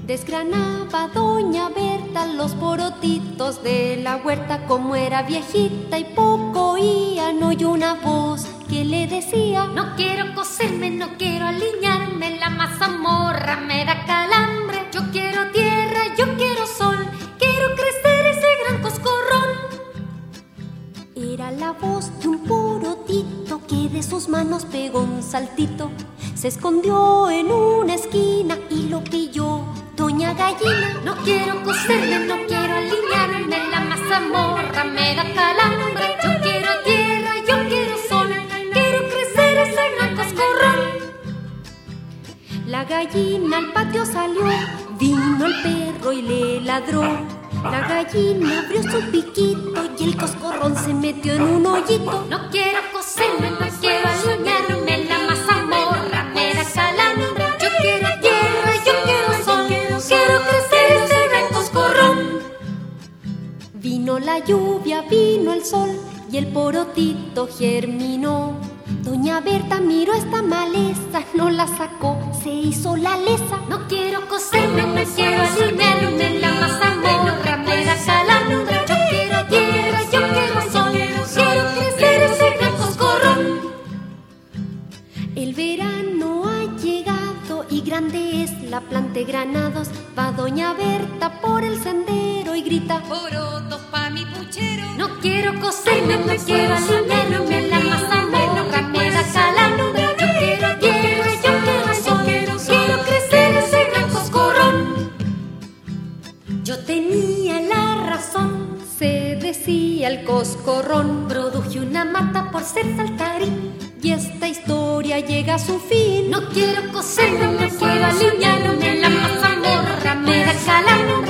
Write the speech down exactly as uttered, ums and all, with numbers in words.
Desgranaba doña Berta los porotitos de la huerta. Como era viejita y poco oía, no oyó una voz que le decía: no quiero coserme, no quiero aliñarme, la mazamorra me da calambre. Yo quiero tierra, yo quiero sol, quiero crecer ese gran coscorrón. Era la voz de un porotito que de sus manos pegó un saltito. Se escondió en una esquina y lo pilló doña Gallina. No quiero coserme, no quiero alinearme, la mazamorra me da calambre. Yo quiero tierra, yo quiero sol, quiero crecer ese gran coscorrón. La gallina al patio salió, vino el perro y le ladró. La gallina abrió su piquito y el coscorrón se metió en un hoyito. No quiero coserme, no quiero alinearme, la mazamorra me da calambre. Yo quiero tierra, yo quiero sol, quiero crecer ese gran coscorrón. Vino la lluvia, vino el sol y el porotito germinó. Doña Berta miró esta maleza, no la sacó, se hizo la lesa. No quiero coserme, no quiero alinearme, la mazamorra me da calambre. Yo quiero tierra, yo quiero sol, quiero crecer ese gran coscorrón. El verano ha llegado y grande es la planta de granados. Va doña Berta por el sendero y grita: porotos pa' mi puchero. No quiero coserme, no quiero alinearme, la mazamorra me da calambre. Yo quiero tierra, yo quiero sol, quiero crecer ese gran coscorrón. Yo tenía la razón, se decía el coscorrón. Produje una mata por ser saltarín y esta historia llega a su fin. No quiero coserme, no quiero alinearme, la mazamorra me da calambre.